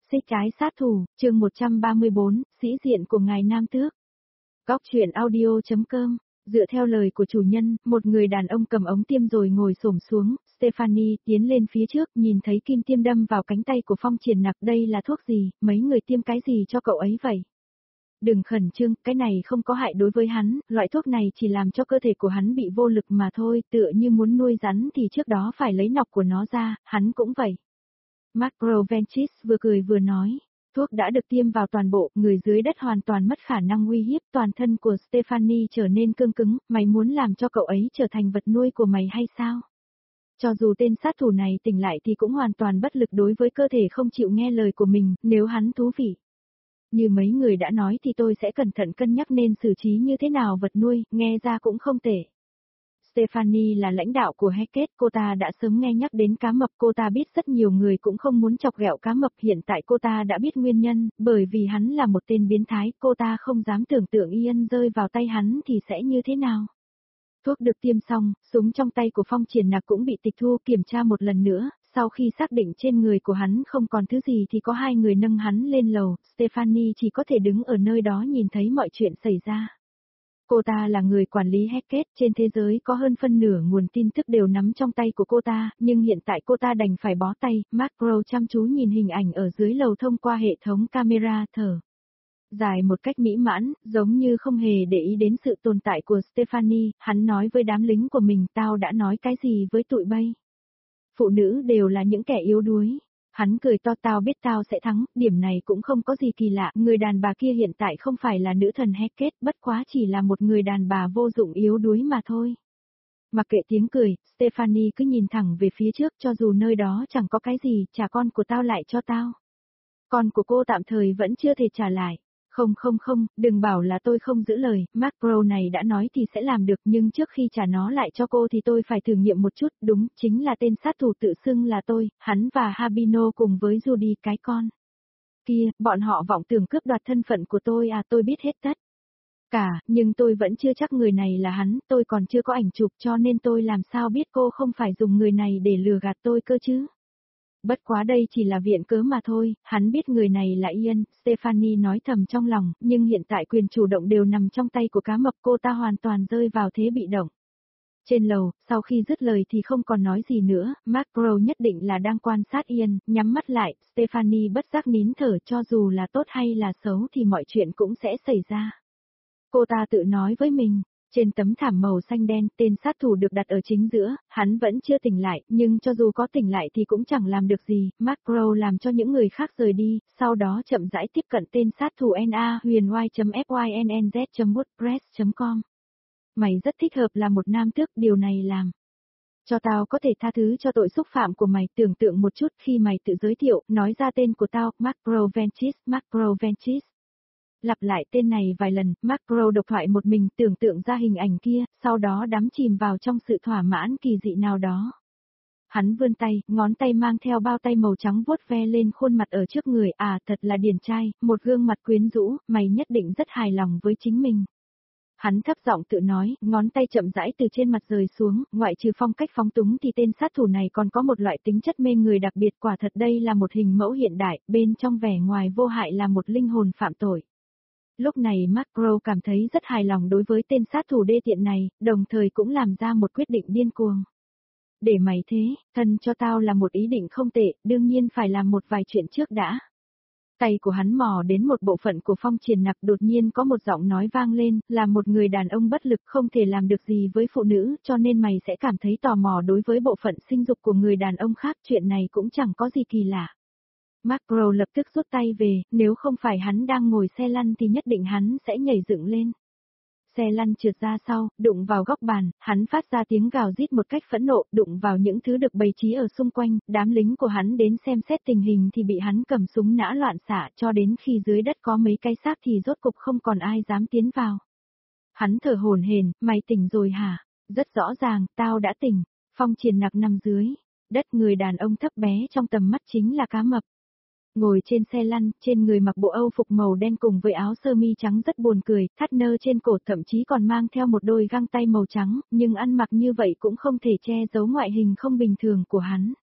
Xích trái sát thủ, chương 134, sĩ diện của ngài Nam Tước. Góc truyện audio.com. Dựa theo lời của chủ nhân, một người đàn ông cầm ống tiêm rồi ngồi xổm xuống, Stephanie tiến lên phía trước, nhìn thấy kim tiêm đâm vào cánh tay của Phong Triển Nặc. Đây là thuốc gì, mấy người tiêm cái gì cho cậu ấy vậy? Đừng khẩn trương, cái này không có hại đối với hắn, loại thuốc này chỉ làm cho cơ thể của hắn bị vô lực mà thôi, tựa như muốn nuôi rắn thì trước đó phải lấy nọc của nó ra, hắn cũng vậy. Mark Provenchis vừa cười vừa nói, thuốc đã được tiêm vào toàn bộ, người dưới đất hoàn toàn mất khả năng uy hiếp, toàn thân của Stephanie trở nên cương cứng, mày muốn làm cho cậu ấy trở thành vật nuôi của mày hay sao? Cho dù tên sát thủ này tỉnh lại thì cũng hoàn toàn bất lực đối với cơ thể không chịu nghe lời của mình, nếu hắn thú vị. Như mấy người đã nói thì tôi sẽ cẩn thận cân nhắc nên xử trí như thế nào vật nuôi, nghe ra cũng không tệ. Stephanie là lãnh đạo của Hackett, cô ta đã sớm nghe nhắc đến cá mập, cô ta biết rất nhiều người cũng không muốn chọc ghẹo cá mập, hiện tại cô ta đã biết nguyên nhân, bởi vì hắn là một tên biến thái, cô ta không dám tưởng tượng Ian rơi vào tay hắn thì sẽ như thế nào. Thuốc được tiêm xong, súng trong tay của Phong Triển Nặc cũng bị tịch thu, kiểm tra một lần nữa, sau khi xác định trên người của hắn không còn thứ gì thì có hai người nâng hắn lên lầu, Stephanie chỉ có thể đứng ở nơi đó nhìn thấy mọi chuyện xảy ra. Cô ta là người quản lý Hackett, trên thế giới có hơn phân nửa nguồn tin tức đều nắm trong tay của cô ta, nhưng hiện tại cô ta đành phải bó tay. Mark Crow chăm chú nhìn hình ảnh ở dưới lầu thông qua hệ thống camera, thở dài một cách mỹ mãn, giống như không hề để ý đến sự tồn tại của Stephanie. Hắn nói với đám lính của mình, tao đã nói cái gì với tụi bay? Phụ nữ đều là những kẻ yếu đuối. Hắn cười to, tao biết tao sẽ thắng, điểm này cũng không có gì kỳ lạ, người đàn bà kia hiện tại không phải là nữ thần Hackett, bất quá chỉ là một người đàn bà vô dụng yếu đuối mà thôi. Mặc kệ tiếng cười, Stephanie cứ nhìn thẳng về phía trước, cho dù nơi đó chẳng có cái gì, trả con của tao lại cho tao. Con của cô tạm thời vẫn chưa thể trả lại. Không, đừng bảo là tôi không giữ lời, Mark Pro này đã nói thì sẽ làm được, nhưng trước khi trả nó lại cho cô thì tôi phải thử nghiệm một chút, đúng, chính là tên sát thủ tự xưng là tôi, hắn và Habino cùng với Judy cái con. Kia, bọn họ vọng tưởng cướp đoạt thân phận của tôi à, tôi biết hết tất cả, nhưng tôi vẫn chưa chắc người này là hắn, tôi còn chưa có ảnh chụp cho nên tôi làm sao biết cô không phải dùng người này để lừa gạt tôi cơ chứ. Bất quá đây chỉ là viện cớ mà thôi, hắn biết người này là Ian, Stephanie nói thầm trong lòng, nhưng hiện tại quyền chủ động đều nằm trong tay của cá mập, cô ta hoàn toàn rơi vào thế bị động. Trên lầu, sau khi dứt lời thì không còn nói gì nữa, Mark Crow nhất định là đang quan sát Ian, nhắm mắt lại, Stephanie bất giác nín thở, cho dù là tốt hay là xấu thì mọi chuyện cũng sẽ xảy ra. Cô ta tự nói với mình. Trên tấm thảm màu xanh đen, tên sát thủ được đặt ở chính giữa, hắn vẫn chưa tỉnh lại, nhưng cho dù có tỉnh lại thì cũng chẳng làm được gì. Mark Crow làm cho những người khác rời đi, sau đó chậm rãi tiếp cận tên sát thủ na_huyền_y.fynnz.wordpress.com. Mày rất thích hợp là một nam tước, điều này làm cho tao có thể tha thứ cho tội xúc phạm của mày. Tưởng tượng một chút khi mày tự giới thiệu, nói ra tên của tao, Mark Provenchis. Lặp lại tên này vài lần, Mark Crow độc thoại một mình, tưởng tượng ra hình ảnh kia, sau đó đắm chìm vào trong sự thỏa mãn kỳ dị nào đó. Hắn vươn tay, ngón tay mang theo bao tay màu trắng vuốt ve lên khuôn mặt ở trước người, à thật là điển trai, một gương mặt quyến rũ, mày nhất định rất hài lòng với chính mình. Hắn thấp giọng tự nói, ngón tay chậm rãi từ trên mặt rời xuống, ngoại trừ phong cách phóng túng thì tên sát thủ này còn có một loại tính chất mê người đặc biệt, quả thật đây là một hình mẫu hiện đại, bên trong vẻ ngoài vô hại là một linh hồn phạm tội. Lúc này Mark Crow cảm thấy rất hài lòng đối với tên sát thủ đê tiện này, đồng thời cũng làm ra một quyết định điên cuồng. Để mày thế, thân cho tao là một ý định không tệ, đương nhiên phải làm một vài chuyện trước đã. Tay của hắn mò đến một bộ phận của Phong Triển Nặc, đột nhiên có một giọng nói vang lên, là một người đàn ông bất lực không thể làm được gì với phụ nữ, cho nên mày sẽ cảm thấy tò mò đối với bộ phận sinh dục của người đàn ông khác, chuyện này cũng chẳng có gì kỳ lạ. Mark Crow lập tức rút tay về, nếu không phải hắn đang ngồi xe lăn thì nhất định hắn sẽ nhảy dựng lên. Xe lăn trượt ra sau, đụng vào góc bàn, hắn phát ra tiếng gào rít một cách phẫn nộ, đụng vào những thứ được bày trí ở xung quanh, đám lính của hắn đến xem xét tình hình thì bị hắn cầm súng nã loạn xạ, cho đến khi dưới đất có mấy cái xác thì rốt cục không còn ai dám tiến vào. Hắn thở hổn hển, mày tỉnh rồi hả? Rất rõ ràng, tao đã tỉnh. Phong Triển Nặc nằm dưới đất, người đàn ông thấp bé trong tầm mắt chính là cá mập. Ngồi trên xe lăn, trên người mặc bộ âu phục màu đen cùng với áo sơ mi trắng rất buồn cười, thắt nơ trên cổ, thậm chí còn mang theo một đôi găng tay màu trắng, nhưng ăn mặc như vậy cũng không thể che giấu ngoại hình không bình thường của hắn.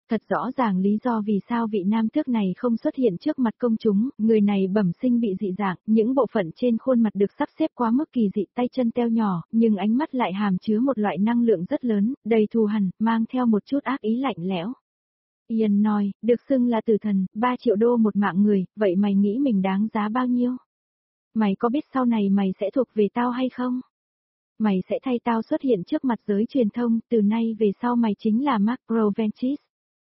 Thật rõ ràng lý do vì sao vị nam tước này không xuất hiện trước mặt công chúng, người này bẩm sinh bị dị dạng, những bộ phận trên khuôn mặt được sắp xếp quá mức kỳ dị, tay chân teo nhỏ, nhưng ánh mắt lại hàm chứa một loại năng lượng rất lớn, đầy thù hằn, mang theo một chút ác ý lạnh lẽo. Ian nói, được xưng là tử thần, 3 triệu đô một mạng người, vậy mày nghĩ mình đáng giá bao nhiêu? Mày có biết sau này mày sẽ thuộc về tao hay không? Mày sẽ thay tao xuất hiện trước mặt giới truyền thông, từ nay về sau mày chính là Mark Provenchis.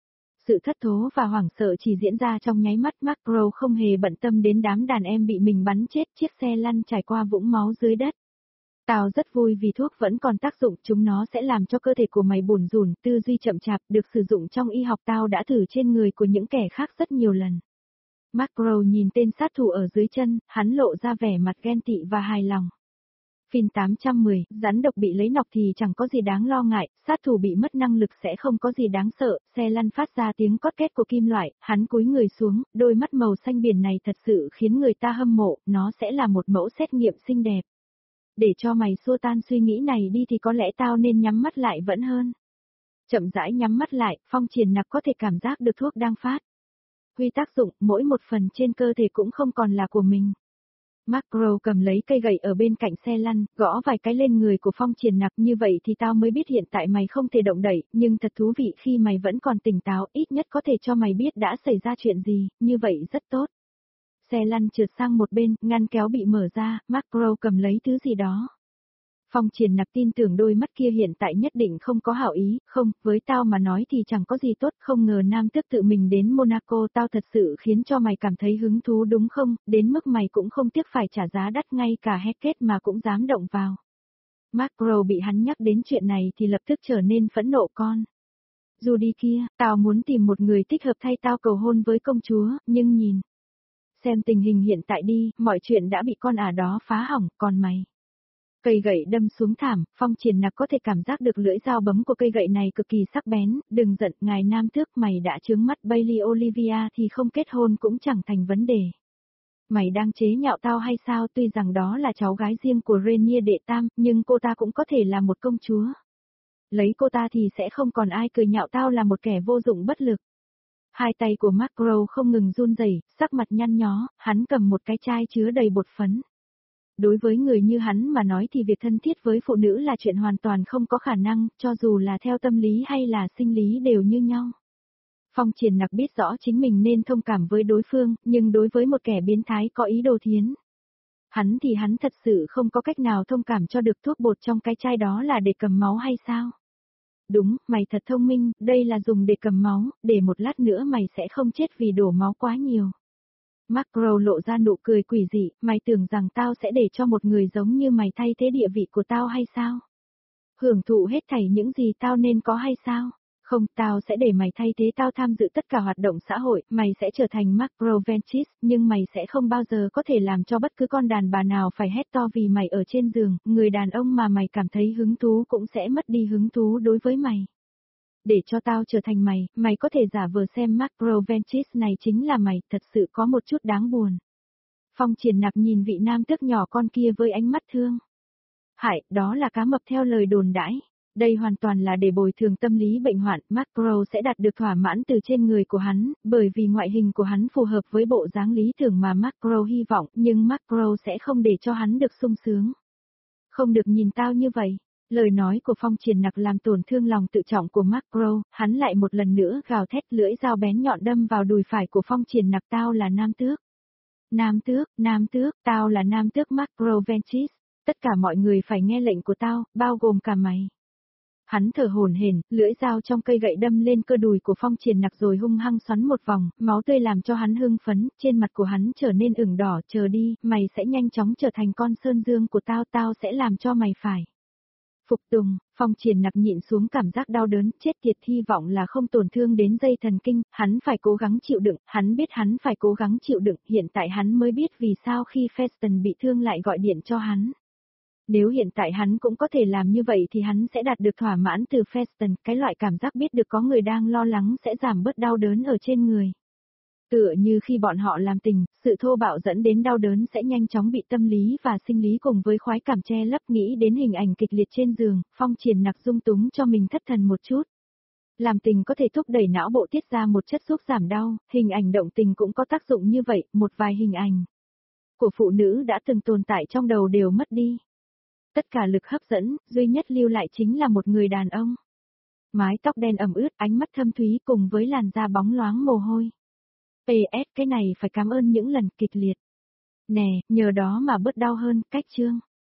Sự thất thố và hoảng sợ chỉ diễn ra trong nháy mắt, Macro không hề bận tâm đến đám đàn em bị mình bắn chết, chiếc xe lăn trải qua vũng máu dưới đất. Tao rất vui vì thuốc vẫn còn tác dụng, chúng nó sẽ làm cho cơ thể của mày bủn rủn, tư duy chậm chạp, được sử dụng trong y học, tao đã thử trên người của những kẻ khác rất nhiều lần. Macro nhìn tên sát thủ ở dưới chân, hắn lộ ra vẻ mặt ghen tị và hài lòng. Phin 810, rắn độc bị lấy nọc thì chẳng có gì đáng lo ngại, sát thủ bị mất năng lực sẽ không có gì đáng sợ, xe lăn phát ra tiếng cót két của kim loại, hắn cúi người xuống, đôi mắt màu xanh biển này thật sự khiến người ta hâm mộ, nó sẽ là một mẫu xét nghiệm xinh đẹp. Để cho mày xua tan suy nghĩ này đi thì có lẽ tao nên nhắm mắt lại vẫn hơn. Chậm rãi nhắm mắt lại, Phong Triển Nặc có thể cảm giác được thuốc đang phát huy tác dụng, mỗi một phần trên cơ thể cũng không còn là của mình. Macro cầm lấy cây gậy ở bên cạnh xe lăn, gõ vài cái lên người của Phong Triển Nặc, như vậy thì tao mới biết hiện tại mày không thể động đậy, nhưng thật thú vị khi mày vẫn còn tỉnh táo, ít nhất có thể cho mày biết đã xảy ra chuyện gì, như vậy rất tốt. Xe lăn trượt sang một bên, ngăn kéo bị mở ra, Macro cầm lấy thứ gì đó. Phong Triển Nặc tin tưởng đôi mắt kia hiện tại nhất định không có hảo ý, không, với tao mà nói thì chẳng có gì tốt, không ngờ nam tước tự mình đến Monaco, tao thật sự khiến cho mày cảm thấy hứng thú đúng không, đến mức mày cũng không tiếc phải trả giá đắt, ngay cả Hecate mà cũng dám động vào. Macro bị hắn nhắc đến chuyện này thì lập tức trở nên phẫn nộ con. Dù đi kia, tao muốn tìm một người thích hợp thay tao cầu hôn với công chúa, nhưng nhìn xem tình hình hiện tại đi, mọi chuyện đã bị con ả đó phá hỏng, còn mày. Cây gậy đâm xuống thảm, Phong Triển Nặc có thể cảm giác được lưỡi dao bấm của cây gậy này cực kỳ sắc bén, đừng giận, ngài nam tước, mày đã trướng mắt Bailey Olivia thì không kết hôn cũng chẳng thành vấn đề. Mày đang chế nhạo tao hay sao, tuy rằng đó là cháu gái riêng của Rainier đệ tam, nhưng cô ta cũng có thể là một công chúa. Lấy cô ta thì sẽ không còn ai cười nhạo tao là một kẻ vô dụng bất lực. Hai tay của Macro không ngừng run rẩy, sắc mặt nhăn nhó, hắn cầm một cái chai chứa đầy bột phấn. Đối với người như hắn mà nói thì việc thân thiết với phụ nữ là chuyện hoàn toàn không có khả năng, cho dù là theo tâm lý hay là sinh lý đều như nhau. Phong Triển Nặc biết rõ chính mình nên thông cảm với đối phương, nhưng đối với một kẻ biến thái có ý đồ thiến, hắn thì hắn thật sự không có cách nào thông cảm cho được. Thuốc bột trong cái chai đó là để cầm máu hay sao? Đúng, mày thật thông minh, đây là dùng để cầm máu, để một lát nữa mày sẽ không chết vì đổ máu quá nhiều. Macro lộ ra nụ cười quỷ dị, mày tưởng rằng tao sẽ để cho một người giống như mày thay thế địa vị của tao hay sao? Hưởng thụ hết thảy những gì tao nên có hay sao? Không, tao sẽ để mày thay thế tao tham dự tất cả hoạt động xã hội, mày sẽ trở thành Mark Provenchis, nhưng mày sẽ không bao giờ có thể làm cho bất cứ con đàn bà nào phải hét to vì mày ở trên giường, người đàn ông mà mày cảm thấy hứng thú cũng sẽ mất đi hứng thú đối với mày. Để cho tao trở thành mày, mày có thể giả vờ xem Mark Provenchis này chính là mày, thật sự có một chút đáng buồn. Phong Triển Nặc nhìn vị nam tước nhỏ con kia với ánh mắt thương hại, đó là cá mập theo lời đồn đãi. Đây hoàn toàn là để bồi thường tâm lý bệnh hoạn, Macro sẽ đạt được thỏa mãn từ trên người của hắn, bởi vì ngoại hình của hắn phù hợp với bộ dáng lý tưởng mà Macro hy vọng, nhưng Macro sẽ không để cho hắn được sung sướng. Không được nhìn tao như vậy. Lời nói của Phong Triển Nặc làm tổn thương lòng tự trọng của Macro, hắn lại một lần nữa gào thét, lưỡi dao bén nhọn đâm vào đùi phải của Phong Triển Nặc, tao là nam tước. Nam tước, tao là nam tước Macro Venchis, tất cả mọi người phải nghe lệnh của tao, bao gồm cả mày. Hắn thở hổn hển, lưỡi dao trong cây gậy đâm lên cơ đùi của Phong Triển Nặc rồi hung hăng xoắn một vòng, máu tươi làm cho hắn hưng phấn, trên mặt của hắn trở nên ửng đỏ, chờ đi, mày sẽ nhanh chóng trở thành con sơn dương của tao, tao sẽ làm cho mày phải. Phục tùng, Phong Triển Nặc nhịn xuống cảm giác đau đớn, chết tiệt, hy vọng là không tổn thương đến dây thần kinh, hắn phải cố gắng chịu đựng, hắn biết hắn phải cố gắng chịu đựng, hiện tại hắn mới biết vì sao khi Feston bị thương lại gọi điện cho hắn. Nếu hiện tại hắn cũng có thể làm như vậy thì hắn sẽ đạt được thỏa mãn từ Feston, cái loại cảm giác biết được có người đang lo lắng sẽ giảm bớt đau đớn ở trên người. Tựa như khi bọn họ làm tình, sự thô bạo dẫn đến đau đớn sẽ nhanh chóng bị tâm lý và sinh lý cùng với khoái cảm che lấp, nghĩ đến hình ảnh kịch liệt trên giường, Phong Triển Nặc dung túng cho mình thất thần một chút. Làm tình có thể thúc đẩy não bộ tiết ra một chất giúp giảm đau, hình ảnh động tình cũng có tác dụng như vậy, một vài hình ảnh của phụ nữ đã từng tồn tại trong đầu đều mất đi. Tất cả lực hấp dẫn, duy nhất lưu lại chính là một người đàn ông. Mái tóc đen ẩm ướt, ánh mắt thâm thúy cùng với làn da bóng loáng mồ hôi. PS, cái này phải cảm ơn những lần kịch liệt. Nè, nhờ đó mà bớt đau hơn, cách chương.